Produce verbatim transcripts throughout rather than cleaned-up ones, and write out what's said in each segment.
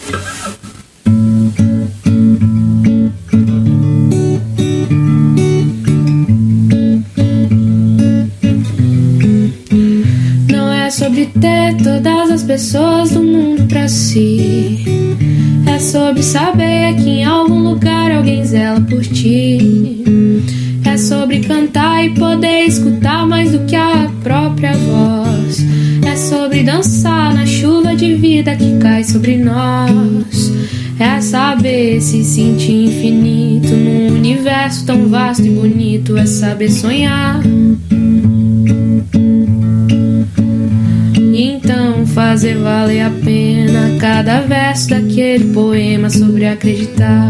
Sobre ter todas as pessoas do mundo pra si. É sobre saber que em algum lugar alguém zela por ti. É sobre cantar e poder escutar mais do que a própria voz. É sobre dançar na chuva de vida que cai sobre nós. É saber se sentir infinito num universo tão vasto e bonito. É saber sonhar. Então fazer valer a pena cada verso daquele poema sobre acreditar.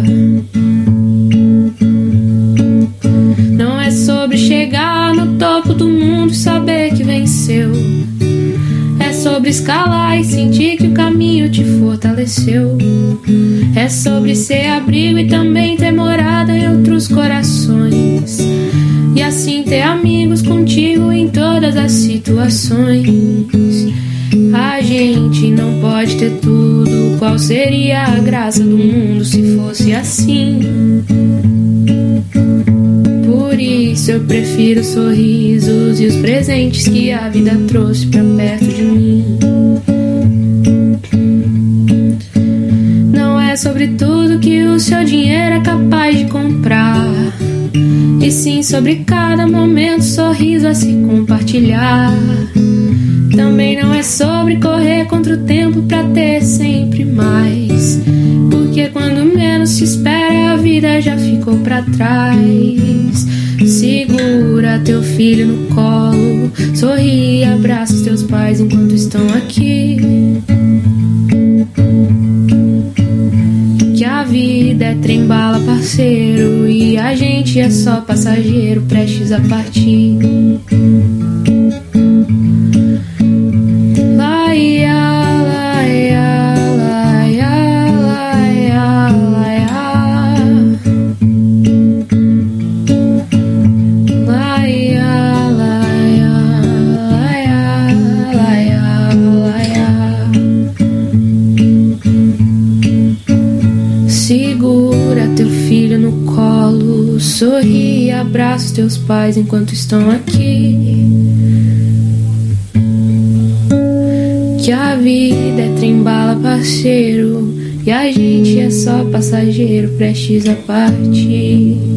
Não é sobre chegar no topo do mundo e saber que venceu. É sobre escalar e sentir que o caminho te fortaleceu. É sobre ser abrigo e também ter morada em outros corações. E assim ter amigos contigo em todas as situações. A gente não pode ter tudo. Qual seria a graça do mundo se fosse assim? Por isso eu prefiro os sorrisos e os presentes que a vida trouxe pra perto de mim. Não é sobre tudo que o seu dinheiro é capaz de comprar, e sim sobre cada momento, sorriso a se compartilhar. Também não é sobre correr contra o tempo pra ter sempre mais, porque quando menos se espera a vida já ficou pra trás. Segura teu filho no colo, sorri e abraça os teus pais enquanto estão aqui. Que a vida é trem-bala, parceiro, e a gente é só passageiro prestes a partir. Segura teu filho no colo, sorri e abraça os teus pais enquanto estão aqui. Que a vida é trem-bala, parceiro, e a gente é só passageiro prestes a partir.